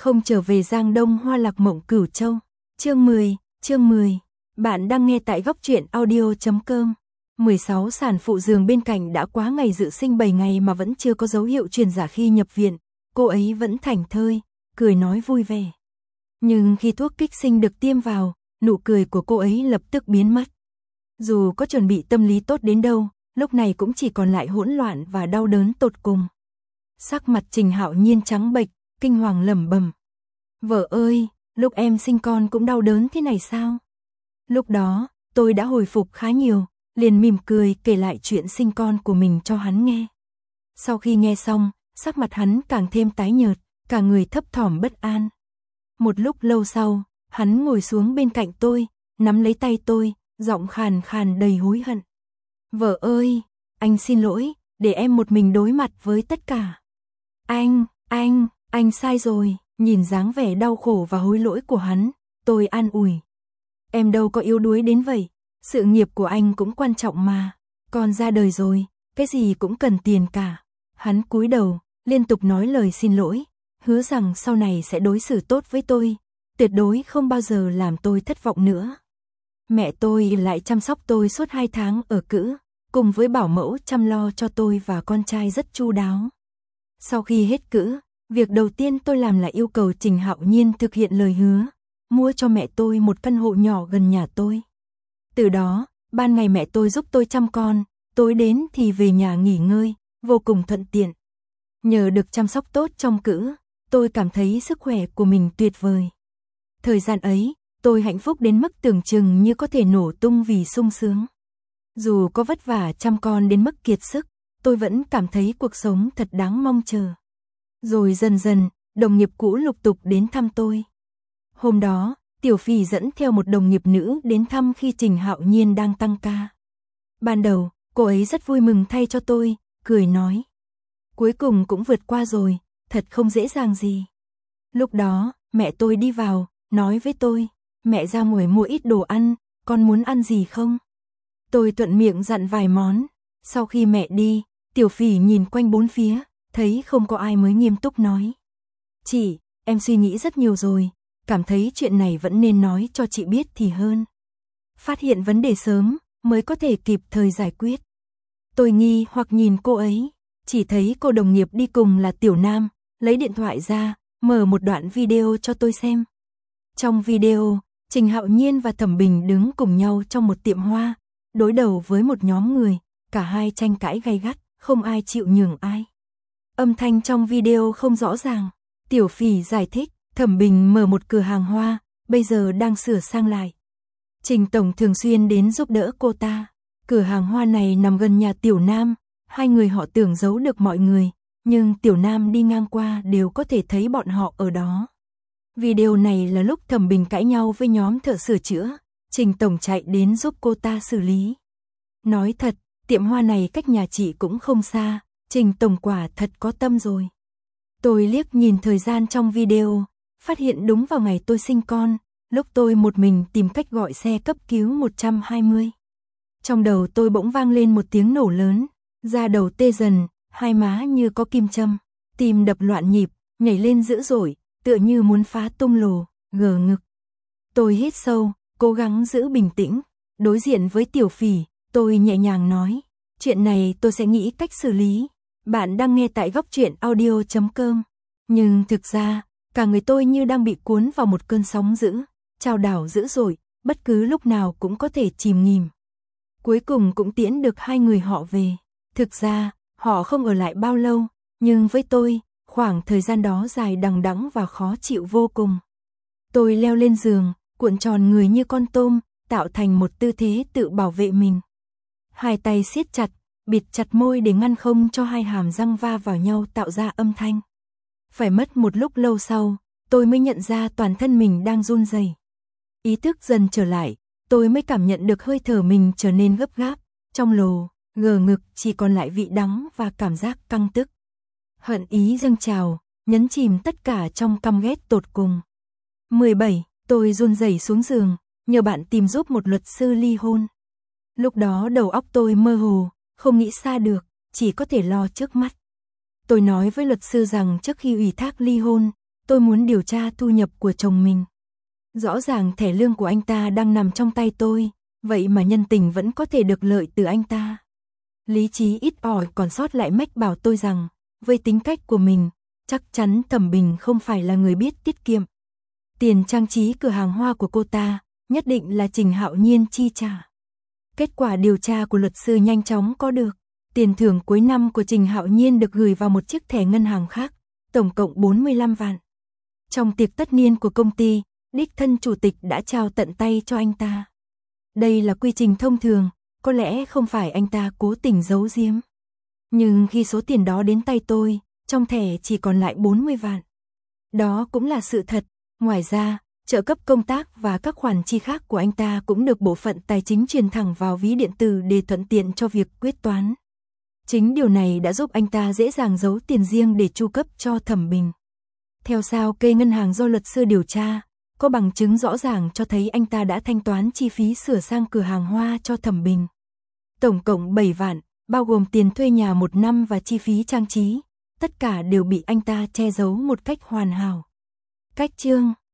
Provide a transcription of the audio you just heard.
Không trở về Giang Đông Hoa Lạc Mộng Cửu Châu. Chương 10. Bạn đang nghe tại góc truyện audio.com. 16 sản phụ giường bên cạnh đã quá ngày dự sinh 7 ngày mà vẫn chưa có dấu hiệu truyền giả khi nhập viện, cô ấy vẫn thảnh thơi, cười nói vui vẻ. Nhưng khi thuốc kích sinh được tiêm vào, nụ cười của cô ấy lập tức biến mất. Dù có chuẩn bị tâm lý tốt đến đâu, lúc này cũng chỉ còn lại hỗn loạn và đau đớn tột cùng. Sắc mặt Trình Hạo Nhiên trắng bệch, kinh hoàng lẩm bẩm: "Vợ ơi, lúc em sinh con cũng đau đớn thế này sao?" Lúc đó, tôi đã hồi phục khá nhiều, liền mỉm cười kể lại chuyện sinh con của mình cho hắn nghe. Sau khi nghe xong, sắc mặt hắn càng thêm tái nhợt, cả người thấp thỏm bất an. Một lúc lâu sau, hắn ngồi xuống bên cạnh tôi, nắm lấy tay tôi, giọng khàn khàn đầy hối hận. "Vợ ơi, anh xin lỗi, để em một mình đối mặt với tất cả. Anh sai rồi." Nhìn dáng vẻ đau khổ và hối lỗi của hắn, tôi an ủi: "Em đâu có yếu đuối đến vậy, sự nghiệp của anh cũng quan trọng mà, con ra đời rồi, cái gì cũng cần tiền cả." Hắn cúi đầu, liên tục nói lời xin lỗi, hứa rằng sau này sẽ đối xử tốt với tôi, tuyệt đối không bao giờ làm tôi thất vọng nữa. Mẹ tôi lại chăm sóc tôi suốt 2 tháng ở cữ, cùng với bảo mẫu chăm lo cho tôi và con trai rất chu đáo. Sau khi hết cữ, việc đầu tiên tôi làm là yêu cầu Trình Hạo Nhiên thực hiện lời hứa, mua cho mẹ tôi một căn hộ nhỏ gần nhà tôi. Từ đó, ban ngày mẹ tôi giúp tôi chăm con, tối đến thì về nhà nghỉ ngơi, vô cùng thuận tiện. Nhờ được chăm sóc tốt trong cữ, tôi cảm thấy sức khỏe của mình tuyệt vời. Thời gian ấy, tôi hạnh phúc đến mức tưởng chừng như có thể nổ tung vì sung sướng. Dù có vất vả chăm con đến mức kiệt sức, tôi vẫn cảm thấy cuộc sống thật đáng mong chờ. Rồi dần dần, đồng nghiệp cũ lục tục đến thăm tôi. Hôm đó, Tiểu Phỉ dẫn theo một đồng nghiệp nữ đến thăm khi Trình Hạo Nhiên đang tăng ca. Ban đầu, cô ấy rất vui mừng thay cho tôi, cười nói: "Cuối cùng cũng vượt qua rồi, thật không dễ dàng gì." Lúc đó, mẹ tôi đi vào, nói với tôi: "Mẹ ra ngoài mua ít đồ ăn, con muốn ăn gì không?" Tôi thuận miệng dặn vài món. Sau khi mẹ đi, Tiểu Phỉ nhìn quanh bốn phía, thấy không có ai mới nghiêm túc nói: "Chị, em suy nghĩ rất nhiều rồi, cảm thấy chuyện này vẫn nên nói cho chị biết thì hơn. Phát hiện vấn đề sớm, mới có thể kịp thời giải quyết." Tôi nghi hoặc nhìn cô ấy, chỉ thấy cô đồng nghiệp đi cùng là Tiểu Nam, lấy điện thoại ra, mở một đoạn video cho tôi xem. Trong video, Trình Hạo Nhiên và Thẩm Bình đứng cùng nhau trong một tiệm hoa, đối đầu với một nhóm người, cả hai tranh cãi gay gắt, không ai chịu nhường ai. Âm thanh trong video không rõ ràng. Tiểu Phỉ giải thích, Thẩm Bình mở một cửa hàng hoa, bây giờ đang sửa sang lại. Trình tổng thường xuyên đến giúp đỡ cô ta. Cửa hàng hoa này nằm gần nhà Tiểu Nam, hai người họ tưởng giấu được mọi người, nhưng Tiểu Nam đi ngang qua đều có thể thấy bọn họ ở đó. Video này là lúc Thẩm Bình cãi nhau với nhóm thợ sửa chữa, Trình tổng chạy đến giúp cô ta xử lý. Nói thật, tiệm hoa này cách nhà chị cũng không xa, Trình tổng quả thật có tâm rồi. Tôi liếc nhìn thời gian trong video, phát hiện đúng vào ngày tôi sinh con, lúc tôi một mình tìm cách gọi xe cấp cứu 120. Trong đầu tôi bỗng vang lên một tiếng nổ lớn, da đầu tê dần, hai má như có kim châm, tim đập loạn nhịp, nhảy lên dữ dội, tựa như muốn phá tung lồ, gờ ngực. Tôi hít sâu, cố gắng giữ bình tĩnh, đối diện với Tiểu Phỉ, tôi nhẹ nhàng nói: "Chuyện này tôi sẽ nghĩ cách xử lý." Bạn đang nghe tại góc truyện audio.com. Nhưng thực ra, cả người tôi như đang bị cuốn vào một cơn sóng dữ, trao đảo dữ dội, bất cứ lúc nào cũng có thể chìm nghỉm. Cuối cùng cũng tiễn được hai người họ về. Thực ra, họ không ở lại bao lâu, nhưng với tôi, khoảng thời gian đó dài đằng đẵng và khó chịu vô cùng. Tôi leo lên giường, cuộn tròn người như con tôm, tạo thành một tư thế tự bảo vệ mình. Hai tay siết chặt, bịt chặt môi để ngăn không cho hai hàm răng va vào nhau tạo ra âm thanh. Phải mất một lúc lâu sau, tôi mới nhận ra toàn thân mình đang run rẩy. Ý thức dần trở lại, tôi mới cảm nhận được hơi thở mình trở nên gấp gáp, trong lồ, ngờ ngực chỉ còn lại vị đắng và cảm giác căng tức. Hận ý dâng trào, nhấn chìm tất cả trong căm ghét tột cùng. 17. Tôi run rẩy xuống giường, nhờ bạn tìm giúp một luật sư ly hôn. Lúc đó đầu óc tôi mơ hồ, không nghĩ xa được, chỉ có thể lo trước mắt. Tôi nói với luật sư rằng trước khi ủy thác ly hôn, tôi muốn điều tra thu nhập của chồng mình. Rõ ràng thẻ lương của anh ta đang nằm trong tay tôi, vậy mà nhân tình vẫn có thể được lợi từ anh ta. Lý trí ít ỏi còn sót lại mách bảo tôi rằng, với tính cách của mình, chắc chắn Thẩm Bình không phải là người biết tiết kiệm. Tiền trang trí cửa hàng hoa của cô ta, nhất định là Trình Hạo Nhiên chi trả. Kết quả điều tra của luật sư nhanh chóng có được. Tiền thưởng cuối năm của Trình Hạo Nhiên được gửi vào một chiếc thẻ ngân hàng khác, tổng cộng 45 vạn. Trong tiệc tất niên của công ty, đích thân chủ tịch đã trao tận tay cho anh ta. Đây là quy trình thông thường, có lẽ không phải anh ta cố tình giấu giếm. Nhưng khi số tiền đó đến tay tôi, trong thẻ chỉ còn lại 40 vạn. Đó cũng là sự thật. Ngoài ra, trợ cấp công tác và các khoản chi khác của anh ta cũng được bộ phận tài chính truyền thẳng vào ví điện tử để thuận tiện cho việc quyết toán. Chính điều này đã giúp anh ta dễ dàng giấu tiền riêng để chu cấp cho Thẩm Bình. Theo sao kê ngân hàng do luật sư điều tra, có bằng chứng rõ ràng cho thấy anh ta đã thanh toán chi phí sửa sang cửa hàng hoa cho Thẩm Bình. Tổng cộng 7 vạn, bao gồm tiền thuê nhà 1 năm và chi phí trang trí, tất cả đều bị anh ta che giấu một cách hoàn hảo. Cách chương